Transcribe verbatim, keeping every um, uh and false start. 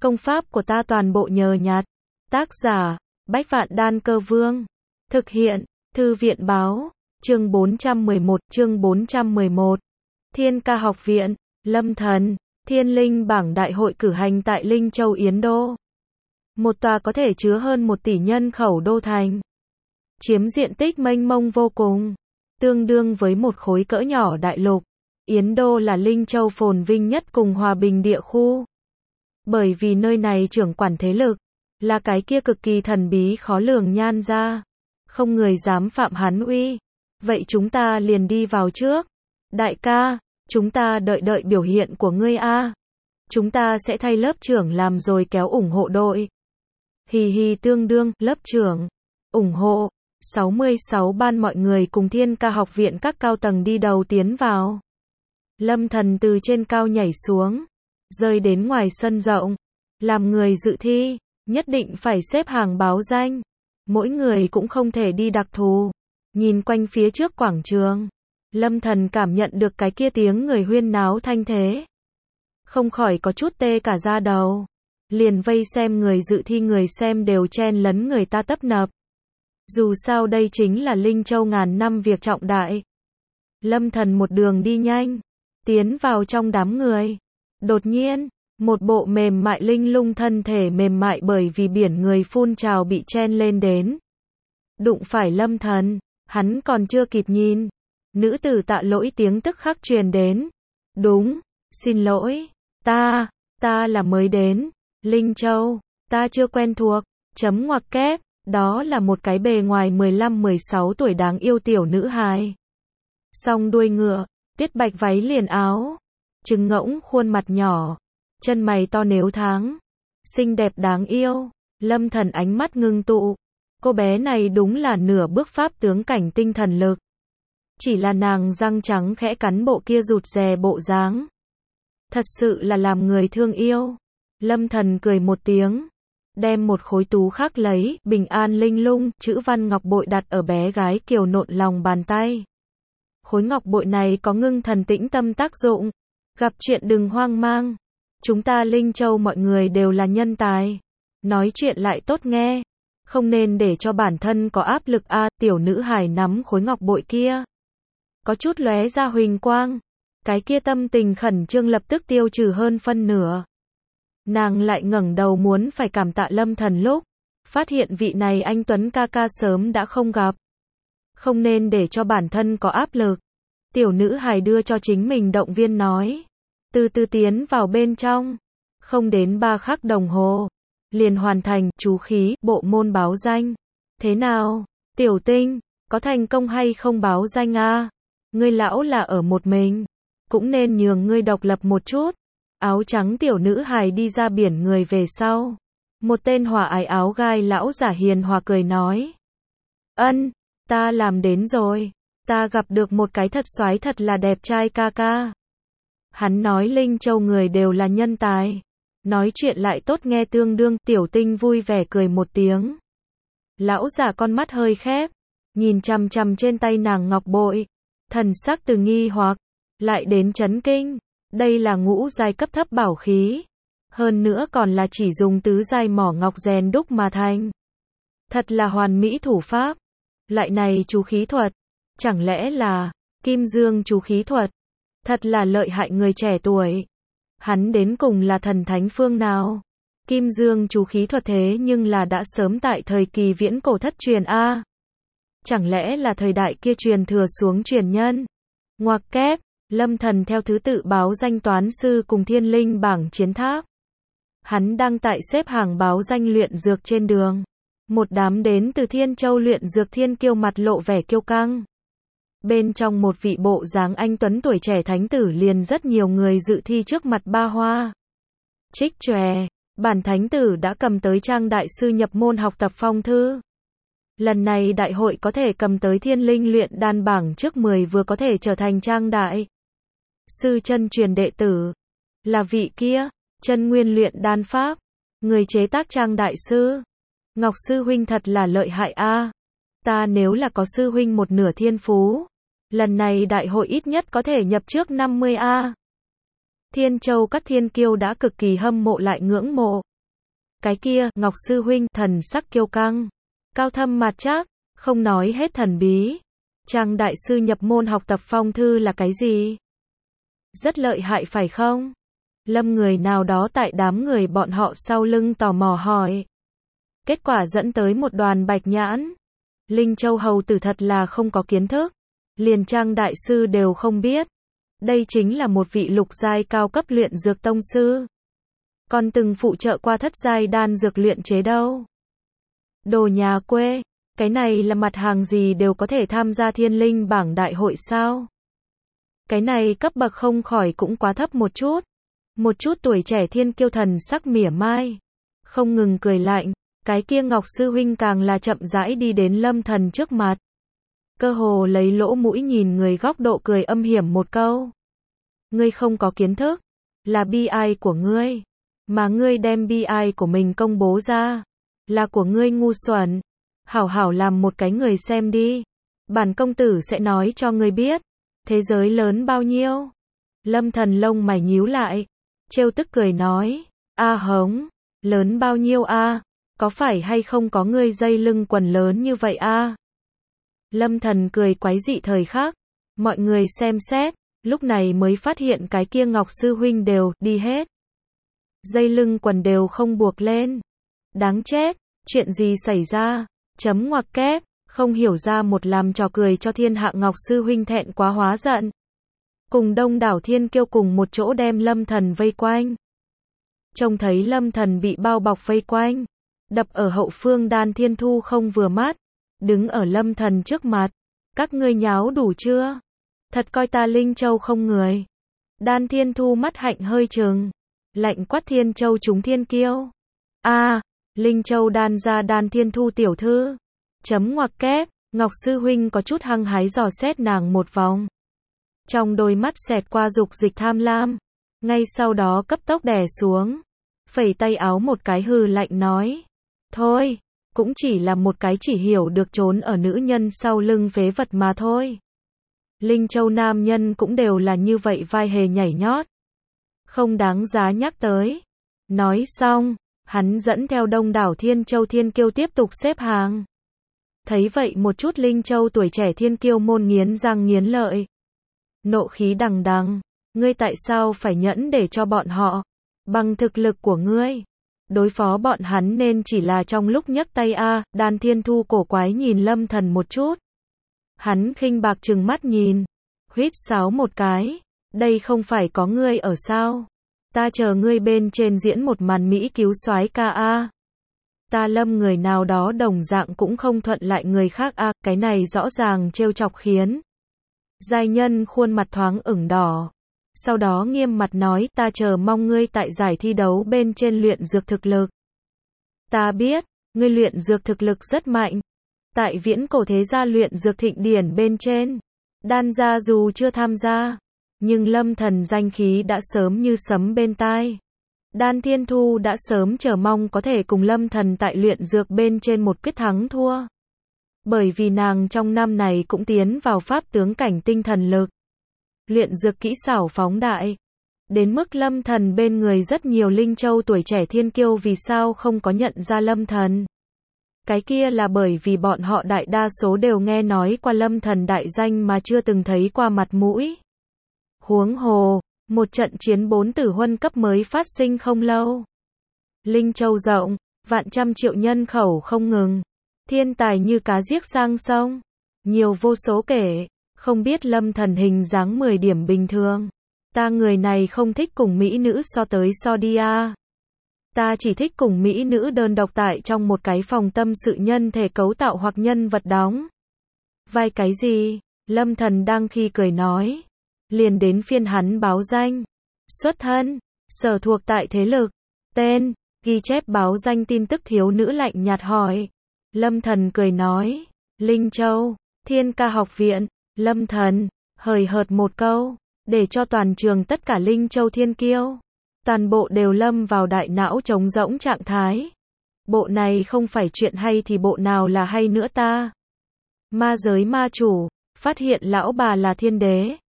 Công pháp của ta toàn bộ nhờ nhặt. Tác giả, Bách Vạn Đan Cơ Vương. Thực hiện, Thư viện Báo. Chương bốn trăm mười một, chương bốn trăm mười một. Thiên Ca Học Viện, Lâm Thần, Thiên Linh Bảng Đại hội cử hành tại Linh Châu Yến Đô. Một tòa có thể chứa hơn một tỷ nhân khẩu đô thành. Chiếm diện tích mênh mông vô cùng, tương đương với một khối cỡ nhỏ đại lục. Yến Đô là Linh Châu phồn vinh nhất cùng hòa bình địa khu. Bởi vì nơi này trưởng quản thế lực, là cái kia cực kỳ thần bí khó lường Nhan gia. Không người dám phạm hắn uy. Vậy chúng ta liền đi vào trước. Đại ca, chúng ta đợi đợi biểu hiện của ngươi a. Chúng ta sẽ thay lớp trưởng làm rồi kéo ủng hộ đội. Hì hì tương đương, lớp trưởng, ủng hộ. sáu mươi sáu ban mọi người cùng Thiên Ca Học Viện các cao tầng đi đầu tiến vào. Lâm Thần từ trên cao nhảy xuống, rơi đến ngoài sân rộng. Làm người dự thi, nhất định phải xếp hàng báo danh. Mỗi người cũng không thể đi đặc thù. Nhìn quanh phía trước quảng trường, Lâm Thần cảm nhận được cái kia tiếng người huyên náo thanh thế. Không khỏi có chút tê cả da đầu. Liền vây xem người dự thi, người xem đều chen lấn người ta tấp nập. Dù sao đây chính là Linh Châu ngàn năm việc trọng đại. Lâm Thần một đường đi nhanh, tiến vào trong đám người. Đột nhiên, một bộ mềm mại linh lung thân thể mềm mại bởi vì biển người phun trào bị chen lên đến. Đụng phải Lâm Thần, hắn còn chưa kịp nhìn. Nữ tử Tạ Lỗi tiếng tức khắc truyền đến. Đúng, xin lỗi, ta, ta là mới đến, Linh Châu, ta chưa quen thuộc, chấm ngoặc kép. Đó là một cái bề ngoài mười lăm mười sáu tuổi đáng yêu tiểu nữ hài. Song đuôi ngựa, tiết bạch váy liền áo, trứng ngỗng khuôn mặt nhỏ, chân mày to nếu tháng, xinh đẹp đáng yêu. Lâm Thần ánh mắt ngưng tụ, cô bé này đúng là nửa bước pháp tướng cảnh tinh thần lực. Chỉ là nàng răng trắng khẽ cắn bộ kia rụt rè bộ dáng, thật sự là làm người thương yêu. Lâm Thần cười một tiếng, đem một khối tú khắc lấy, bình an linh lung, chữ văn ngọc bội đặt ở bé gái kiều nộn lòng bàn tay. Khối ngọc bội này có ngưng thần tĩnh tâm tác dụng. Gặp chuyện đừng hoang mang. Chúng ta Linh Châu mọi người đều là nhân tài. Nói chuyện lại tốt nghe. Không nên để cho bản thân có áp lực a. Tiểu nữ hài nắm khối ngọc bội kia, có chút lóe ra huỳnh quang. Cái kia tâm tình khẩn trương lập tức tiêu trừ hơn phân nửa. Nàng lại ngẩng đầu muốn phải cảm tạ Lâm Thần lúc phát hiện vị này anh tuấn ca ca sớm đã không gặp. Không nên để cho bản thân có áp lực. Tiểu nữ hài đưa cho chính mình động viên nói. Từ từ tiến vào bên trong. Không đến ba khắc đồng hồ, liền hoàn thành chú khí bộ môn báo danh. Thế nào, Tiểu Tinh, có thành công hay không báo danh a? Ngươi lão là ở một mình, cũng nên nhường ngươi độc lập một chút. Áo trắng tiểu nữ hài đi ra biển người về sau. Một tên hòa ái áo gai lão giả hiền hòa cười nói. Ân, ta làm đến rồi. Ta gặp được một cái thật soái thật là đẹp trai ca ca. Hắn nói Linh Châu người đều là nhân tài. Nói chuyện lại tốt nghe tương đương. Tiểu Tinh vui vẻ cười một tiếng. Lão giả con mắt hơi khép, nhìn chằm chằm trên tay nàng ngọc bội. Thần sắc từ nghi hoặc lại đến chấn kinh. Đây là ngũ giai cấp thấp bảo khí. Hơn nữa còn là chỉ dùng tứ giai mỏ ngọc rèn đúc mà thành. Thật là hoàn mỹ thủ pháp. Lại này chú khí thuật. Chẳng lẽ là Kim Dương chú khí thuật? Thật là lợi hại người trẻ tuổi. Hắn đến cùng là thần thánh phương nào? Kim Dương chú khí thuật thế nhưng là đã sớm tại thời kỳ viễn cổ thất truyền a. Chẳng lẽ là thời đại kia truyền thừa xuống truyền nhân? Ngoặc kép. Lâm Thần theo thứ tự báo danh toán sư cùng Thiên Linh bảng chiến tháp. Hắn đang tại xếp hàng báo danh luyện dược trên đường. Một đám đến từ Thiên Châu luyện dược thiên kiêu mặt lộ vẻ kiêu căng. Bên trong một vị bộ dáng anh tuấn tuổi trẻ thánh tử liền rất nhiều người dự thi trước mặt ba hoa. Trích chòe, bản thánh tử đã cầm tới trang đại sư nhập môn học tập phong thư. Lần này đại hội có thể cầm tới Thiên Linh luyện đan bảng trước mười vừa có thể trở thành trang đại sư chân truyền đệ tử. Là vị kia, chân nguyên luyện đan pháp, người chế tác trang đại sư. Ngọc sư huynh thật là lợi hại a. Ta nếu là có sư huynh một nửa thiên phú, lần này đại hội ít nhất có thể nhập trước năm mươi a. Thiên Châu các thiên kiêu đã cực kỳ hâm mộ lại ngưỡng mộ. Cái kia, Ngọc sư huynh, thần sắc kiêu căng, cao thâm mặt chắc, không nói hết thần bí. Trang đại sư nhập môn học tập phong thư là cái gì? Rất lợi hại phải không? Lâm người nào đó tại đám người bọn họ sau lưng tò mò hỏi. Kết quả dẫn tới một đoàn bạch nhãn. Linh Châu hầu tử thật là không có kiến thức. Liền Trang đại sư đều không biết. Đây chính là một vị lục giai cao cấp luyện dược tông sư. Còn từng phụ trợ qua thất giai đan dược luyện chế đâu. Đồ nhà quê, cái này là mặt hàng gì đều có thể tham gia thiên linh bảng đại hội sao? Cái này cấp bậc không khỏi cũng quá thấp một chút. Một chút tuổi trẻ thiên kiêu thần sắc mỉa mai. Không ngừng cười lạnh, cái kia Ngọc sư huynh càng là chậm rãi đi đến Lâm Thần trước mặt. Cơ hồ lấy lỗ mũi nhìn người góc độ cười âm hiểm một câu. Ngươi không có kiến thức, là bi ai của ngươi. Mà ngươi đem bi ai của mình công bố ra, là của ngươi ngu xuẩn. Hảo hảo làm một cái người xem đi. Bản công tử sẽ nói cho ngươi biết. Thế giới lớn bao nhiêu? Lâm Thần lông mày nhíu lại. Trêu tức cười nói. A hống, lớn bao nhiêu a? Có phải hay không có ngươi dây lưng quần lớn như vậy a? Lâm Thần cười quái dị thời khắc. Mọi người xem xét, lúc này mới phát hiện cái kia Ngọc sư huynh đều đi hết. Dây lưng quần đều không buộc lên. Đáng chết, chuyện gì xảy ra? Chấm ngoặc kép, không hiểu ra một làm trò cười cho thiên hạ Ngọc sư huynh thẹn quá hóa giận. Cùng đông đảo thiên kiêu cùng một chỗ đem Lâm Thần vây quanh. Trông thấy Lâm Thần bị bao bọc vây quanh, đập ở hậu phương Đan Thiên Thu không vừa mắt, đứng ở Lâm Thần trước mặt. Các ngươi nháo đủ chưa? Thật coi ta Linh Châu không người. Đan Thiên Thu mắt hạnh hơi trừng, lạnh quát Thiên Châu chúng thiên kiêu. A, à, Linh Châu đan ra Đan Thiên Thu tiểu thư. Chấm ngoặc kép, Ngọc sư huynh có chút hăng hái dò xét nàng một vòng. Trong đôi mắt xẹt qua dục dịch tham lam, ngay sau đó cấp tốc đè xuống, phẩy tay áo một cái hừ lạnh nói. Thôi, cũng chỉ là một cái chỉ hiểu được trốn ở nữ nhân sau lưng phế vật mà thôi. Linh Châu nam nhân cũng đều là như vậy vai hề nhảy nhót. Không đáng giá nhắc tới. Nói xong, hắn dẫn theo đông đảo Thiên Châu thiên kiêu tiếp tục xếp hàng. Thấy vậy một chút Linh Châu tuổi trẻ thiên kiêu môn nghiến răng nghiến lợi. Nộ khí đằng đằng, ngươi tại sao phải nhẫn để cho bọn họ, bằng thực lực của ngươi, đối phó bọn hắn nên chỉ là trong lúc nhấc tay a. À, Đan Thiên Thu cổ quái nhìn Lâm Thần một chút. Hắn khinh bạc trừng mắt nhìn, huýt sáo một cái, đây không phải có ngươi ở sao? Ta chờ ngươi bên trên diễn một màn mỹ cứu soái ca a. Ta Lâm người nào đó đồng dạng cũng không thuận lại người khác a, à, cái này rõ ràng trêu chọc khiến giai nhân khuôn mặt thoáng ửng đỏ. Sau đó nghiêm mặt nói, ta chờ mong ngươi tại giải thi đấu bên trên luyện dược thực lực. Ta biết, ngươi luyện dược thực lực rất mạnh. Tại viễn cổ thế gia luyện dược thịnh điển bên trên, đan gia dù chưa tham gia, nhưng Lâm Thần danh khí đã sớm như sấm bên tai. Đan Thiên Thu đã sớm chờ mong có thể cùng Lâm Thần tại luyện dược bên trên một quyết thắng thua. Bởi vì nàng trong năm này cũng tiến vào pháp tướng cảnh tinh thần lực. Luyện dược kỹ xảo phóng đại. Đến mức Lâm Thần bên người rất nhiều Linh Châu tuổi trẻ thiên kiêu vì sao không có nhận ra Lâm Thần. Cái kia là bởi vì bọn họ đại đa số đều nghe nói qua Lâm Thần đại danh mà chưa từng thấy qua mặt mũi. Huống hồ, một trận chiến bốn tử huân cấp mới phát sinh không lâu. Linh Châu rộng, vạn trăm triệu nhân khẩu không ngừng. Thiên tài như cá giết sang sông. Nhiều vô số kể. Không biết Lâm Thần hình dáng mười điểm bình thường. Ta người này không thích cùng mỹ nữ so tới so đi a. Ta chỉ thích cùng mỹ nữ đơn độc tại trong một cái phòng tâm sự nhân thể cấu tạo hoặc nhân vật đóng vai cái gì? Lâm Thần đang khi cười nói. Liền đến phiên hắn báo danh, xuất thân, sở thuộc tại thế lực, tên, ghi chép báo danh tin tức thiếu nữ lạnh nhạt hỏi. Lâm Thần cười nói. Linh Châu, Thiên Ca học viện. Lâm Thần, hời hợt một câu, để cho toàn trường tất cả Linh Châu thiên kiêu, toàn bộ đều lâm vào đại não trống rỗng trạng thái. Bộ này không phải chuyện hay thì bộ nào là hay nữa ta? Ma giới ma chủ, phát hiện lão bà là thiên đế.